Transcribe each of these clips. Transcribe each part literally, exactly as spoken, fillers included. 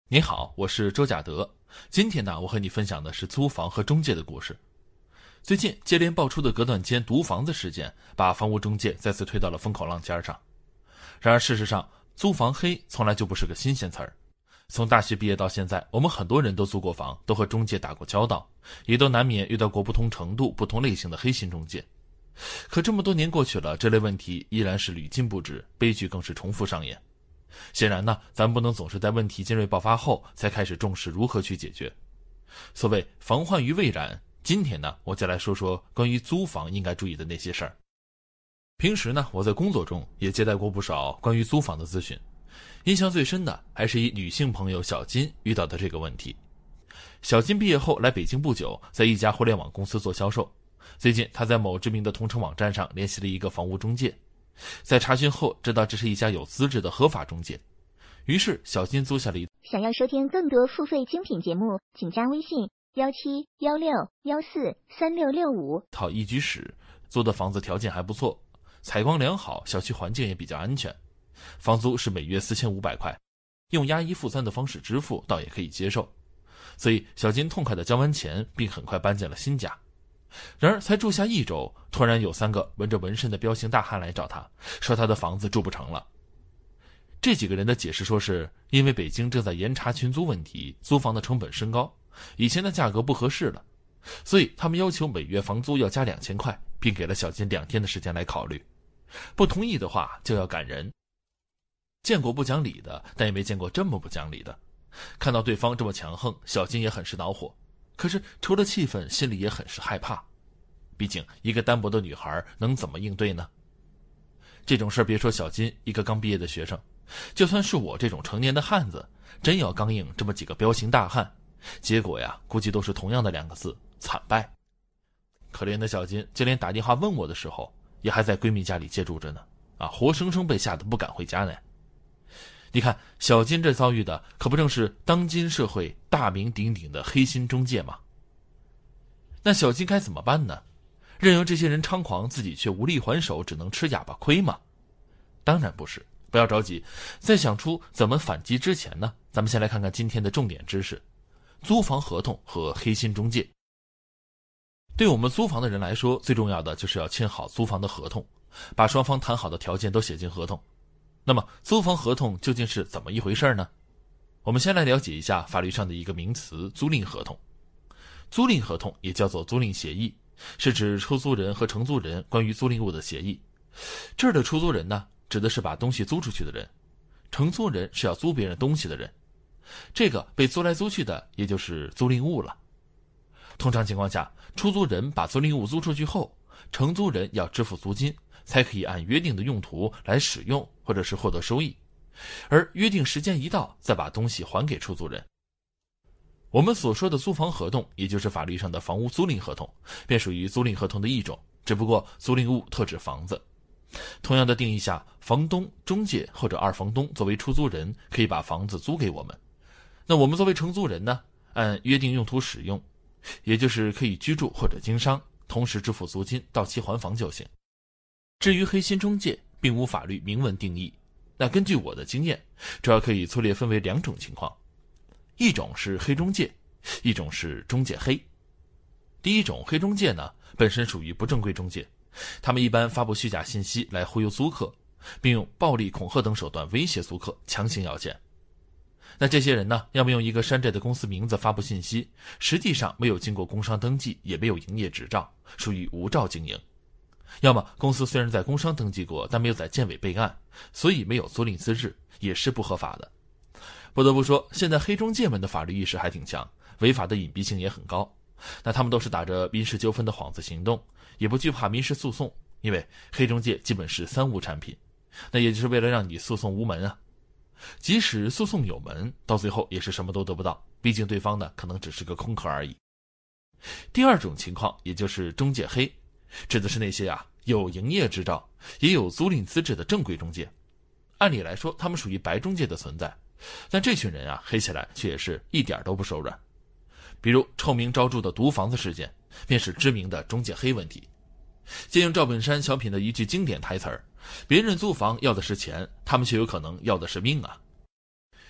你好，我是周甲德。今天呢，我和你分享的是租房和中介的故事。最近接连爆出的隔断间毒房子事件，把房屋中介再次推到了风口浪尖上。然而事实上，租房黑从来就不是个新鲜词儿。从大学毕业到现在，我们很多人都租过房，都和中介打过交道，也都难免遇到过不同程度、不同类型的黑心中介。可这么多年过去了，这类问题依然是屡禁不止，悲剧更是重复上演。显然呢，咱们不能总是在问题尖锐爆发后才开始重视如何去解决。所谓防患于未然，今天呢，我再来说说关于租房应该注意的那些事儿。平时呢，我在工作中也接待过不少关于租房的咨询，印象最深的还是一女性朋友小金遇到的这个问题。小金毕业后来北京不久，在一家互联网公司做销售。最近她在某知名的同城网站上联系了一个房屋中介，在查询后知道这是一家有资质的合法中介，于是小金租下了一。 想要收听更多付费精品节目，请加微信幺七幺六幺四三六六五套一居室，租的房子条件还不错，采光良好，小区环境也比较安全，房租是每月四千五百块，用押一付三的方式支付倒也可以接受，所以小金痛快地交完钱，并很快搬进了新家。然而才住下一周，突然有三个纹着纹身的彪形大汉来找他，说他的房子住不成了。这几个人的解释说是因为北京正在严查群租问题，租房的成本升高，以前的价格不合适了，所以他们要求每月房租要加两千块，并给了小金两天的时间来考虑，不同意的话就要赶人。见过不讲理的，但也没见过这么不讲理的。看到对方这么强横，小金也很是恼火，可是除了气愤，心里也很是害怕。毕竟一个单薄的女孩能怎么应对呢？这种事别说小金一个刚毕业的学生，就算是我这种成年的汉子，真要刚硬这么几个彪形大汉，结果呀估计都是同样的两个字：惨败。可怜的小金就连打电话问我的时候，也还在闺蜜家里借住着呢，啊，活生生被吓得不敢回家呢。你看小金这遭遇的可不正是当今社会大名鼎鼎的黑心中介吗？那小金该怎么办呢？任由这些人猖狂，自己却无力还手，只能吃哑巴亏吗？当然不是，不要着急，在想出怎么反击之前呢，咱们先来看看今天的重点知识：租房合同和黑心中介。对我们租房的人来说，最重要的就是要签好租房的合同，把双方谈好的条件都写进合同。那么租房合同究竟是怎么一回事呢？我们先来了解一下法律上的一个名词：租赁合同。租赁合同也叫做租赁协议，是指出租人和承租人关于租赁物的协议。这儿的出租人呢，指的是把东西租出去的人，承租人是要租别人东西的人，这个被租来租去的也就是租赁物了。通常情况下，出租人把租赁物租出去后，承租人要支付租金，才可以按约定的用途来使用或者是获得收益，而约定时间一到，再把东西还给出租人。我们所说的租房合同，也就是法律上的房屋租赁合同，便属于租赁合同的一种，只不过租赁物特指房子。同样的定义下，房东、中介或者二房东作为出租人，可以把房子租给我们。那我们作为承租人呢，按约定用途使用，也就是可以居住或者经商，同时支付租金，到期还房就行。至于黑心中介，并无法律明文定义。那根据我的经验，主要可以粗略分为两种情况。一种是黑中介，一种是中介黑。第一种黑中介呢，本身属于不正规中介，他们一般发布虚假信息来忽悠租客，并用暴力恐吓等手段威胁租客，强行要钱。那这些人呢，要么用一个山寨的公司名字发布信息，实际上没有经过工商登记，也没有营业执照，属于无照经营；要么公司虽然在工商登记过，但没有在建委备案，所以没有租赁资质，也是不合法的。不得不说，现在黑中介们的法律意识还挺强，违法的隐蔽性也很高。那他们都是打着民事纠纷的幌子行动，也不惧怕民事诉讼，因为黑中介基本是三无产品，那也就是为了让你诉讼无门啊。即使诉讼有门，到最后也是什么都得不到，毕竟对方呢可能只是个空壳而已。第二种情况，也就是中介黑，指的是那些啊有营业执照也有租赁资质的正规中介。按理来说，他们属于白中介的存在，但这群人啊黑起来却也是一点都不手软。比如臭名昭著的毒房子事件，便是知名的中介黑问题。借用赵本山小品的一句经典台词儿，别人租房要的是钱，他们却有可能要的是命啊。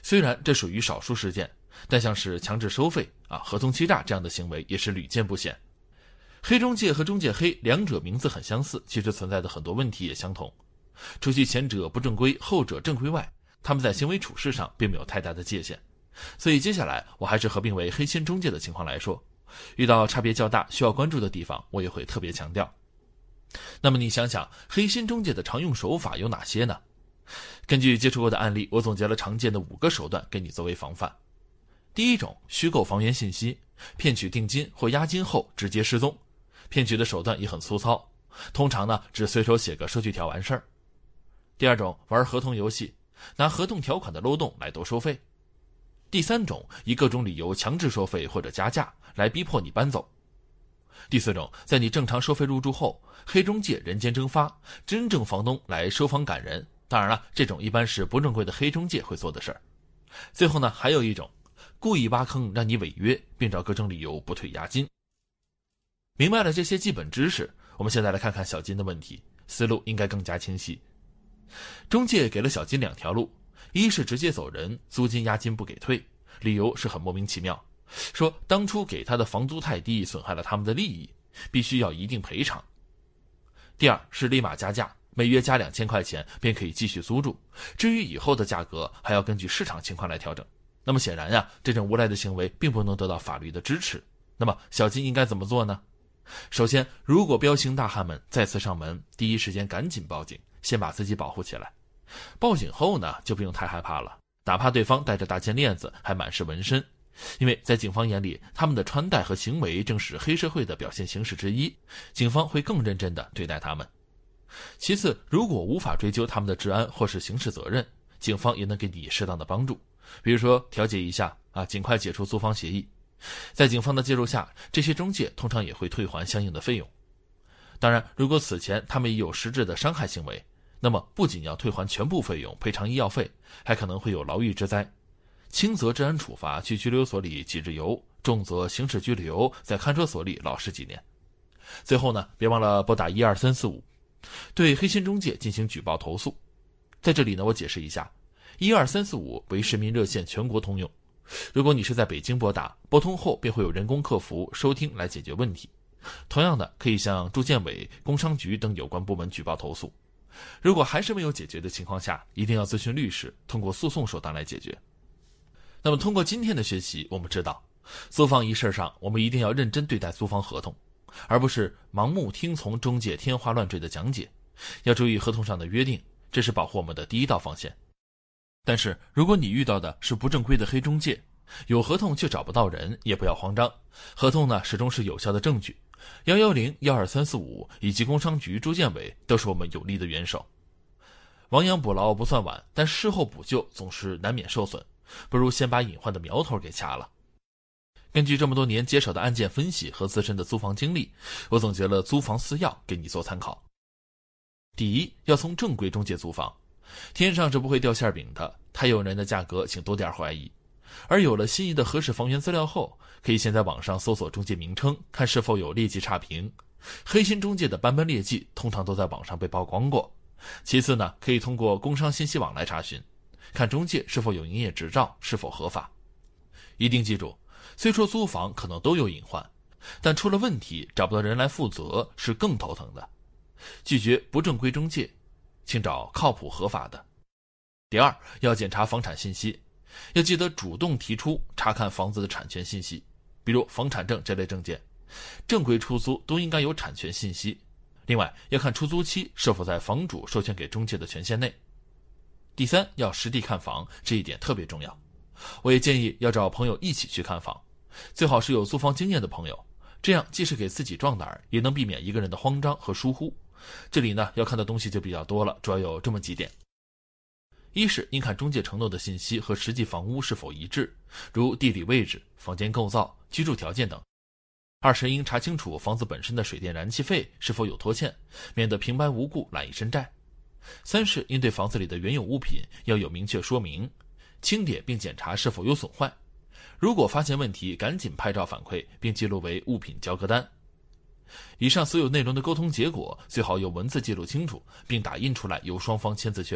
虽然这属于少数事件，但像是强制收费啊、合同欺诈这样的行为也是屡见不鲜。黑中介和中介黑两者名字很相似，其实存在的很多问题也相同。除去前者不正规，后者正规外，他们在行为处事上并没有太大的界限。所以接下来我还是合并为黑心中介的情况来说，遇到差别较大需要关注的地方，我也会特别强调。那么你想想，黑心中介的常用手法有哪些呢？根据接触过的案例，我总结了常见的五个手段给你作为防范。第一种，虚构房源信息，骗取定金或押金后直接失踪。骗取的手段也很粗糙，通常呢只随手写个收据条完事儿。第二种，玩合同游戏，拿合同条款的漏洞来兜收费。第三种，以各种理由强制收费或者加价来逼迫你搬走。第四种，在你正常收费入住后，黑中介人间蒸发，真正房东来收房赶人。当然了，这种一般是不正规的黑中介会做的事儿。最后呢，还有一种，故意挖坑让你违约，并找各种理由不退押金。明白了这些基本知识，我们现在来看看小金的问题，思路应该更加清晰。中介给了小金两条路，一是直接走人，租金押金不给退，理由是很莫名其妙，说当初给他的房租太低，损害了他们的利益，必须要一定赔偿。第二是立马加价，每月加两千块钱便可以继续租住，至于以后的价格还要根据市场情况来调整。那么显然呀、啊，这种无赖的行为并不能得到法律的支持。那么小金应该怎么做呢？首先，如果彪形大汉们再次上门，第一时间赶紧报警，先把自己保护起来。报警后呢，就不用太害怕了，哪怕对方戴着大金链子，还满是纹身，因为在警方眼里，他们的穿戴和行为正是黑社会的表现形式之一，警方会更认真地对待他们。其次，如果无法追究他们的治安或是刑事责任，警方也能给你适当的帮助，比如说调解一下啊，尽快解除租房协议。在警方的介入下，这些中介通常也会退还相应的费用。当然，如果此前他们已有实质的伤害行为，那么不仅要退还全部费用，赔偿医药费，还可能会有牢狱之灾。轻则治安处罚，去拘留所里几日游；重则刑事拘留，在看守所里老实几年。最后呢，别忘了拨打一二三四五，对黑心中介进行举报投诉。在这里呢，我解释一下，一二三四五为市民热线，全国通用。如果你是在北京拨打，拨通后便会有人工客服收听来解决问题。同样的，可以向住建委、工商局等有关部门举报投诉。如果还是没有解决的情况下，一定要咨询律师，通过诉讼手段来解决。那么通过今天的学习，我们知道租房一事上，我们一定要认真对待租房合同，而不是盲目听从中介天花乱坠的讲解，要注意合同上的约定，这是保护我们的第一道防线。但是如果你遇到的是不正规的黑中介，有合同却找不到人，也不要慌张，合同呢始终是有效的证据，一一零、一二三四五以及工商局、住建委都是我们有力的援手。亡羊补牢不算晚，但事后补救总是难免受损，不如先把隐患的苗头给掐了。根据这么多年接手的案件分析和自身的租房经历，我总结了租房四要给你做参考。第一，要从正规中介租房，天上是不会掉馅饼的，太诱人的价格请多点怀疑。而有了心仪的合适房源资料后，可以先在网上搜索中介名称，看是否有劣迹差评。黑心中介的斑斑劣迹通常都在网上被曝光过。其次呢，可以通过工商信息网来查询，看中介是否有营业执照，是否合法。一定记住，虽说租房可能都有隐患，但出了问题找不到人来负责是更头疼的。拒绝不正规中介，请找靠谱合法的。第二，要检查房产信息，要记得主动提出查看房子的产权信息，比如房产证这类证件。正规出租都应该有产权信息。另外，要看出租期是否在房主授权给中介的权限内。第三，要实地看房，这一点特别重要。我也建议要找朋友一起去看房，最好是有租房经验的朋友，这样既是给自己壮胆，也能避免一个人的慌张和疏忽。这里呢，要看的东西就比较多了，主要有这么几点。一是应看中介承诺的信息和实际房屋是否一致，如地理位置、房间构造、居住条件等。二是应查清楚房子本身的水电燃气费是否有拖欠，免得平白无故揽一身债。三是应对房子里的原有物品要有明确说明，清点并检查是否有损坏。如果发现问题，赶紧拍照反馈并记录为物品交割单。以上所有内容的沟通结果最好有文字记录清楚，并打印出来由双方签字确认，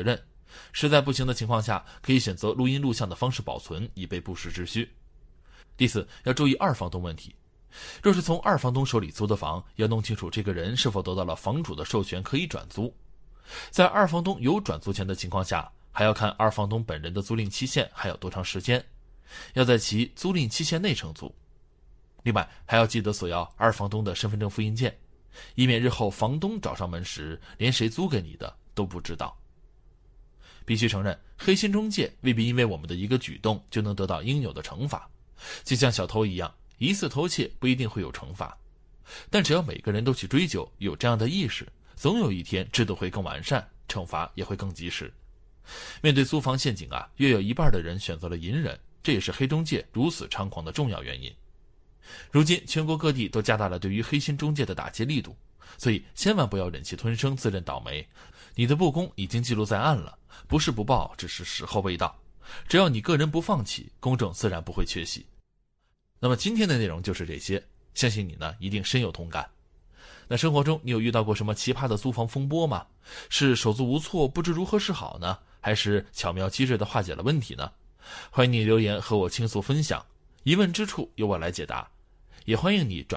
实在不行的情况下，可以选择录音录像的方式保存，以备不时之需。第四，要注意二房东问题。若是从二房东手里租的房，要弄清楚这个人是否得到了房主的授权可以转租。在二房东有转租权的情况下，还要看二房东本人的租赁期限还有多长时间，要在其租赁期限内承租。另外，还要记得索要二房东的身份证复印件，以免日后房东找上门时，连谁租给你的都不知道。必须承认，黑心中介未必因为我们的一个举动就能得到应有的惩罚，就像小偷一样，一次偷窃不一定会有惩罚，但只要每个人都去追究，有这样的意识，总有一天制度会更完善，惩罚也会更及时。面对租房陷阱啊，约有一半的人选择了隐忍，这也是黑中介如此猖狂的重要原因。如今全国各地都加大了对于黑心中介的打击力度，所以千万不要忍气吞声自认倒霉，你的不公已经记录在案了，不是不报，只是时候未到。只要你个人不放弃，公正自然不会缺席。那么今天的内容就是这些，相信你呢一定深有同感。那生活中你有遇到过什么奇葩的租房风波吗？是手足无措不知如何是好呢，还是巧妙机智地化解了问题呢？欢迎你留言和我倾诉分享，疑问之处由我来解答，也欢迎你转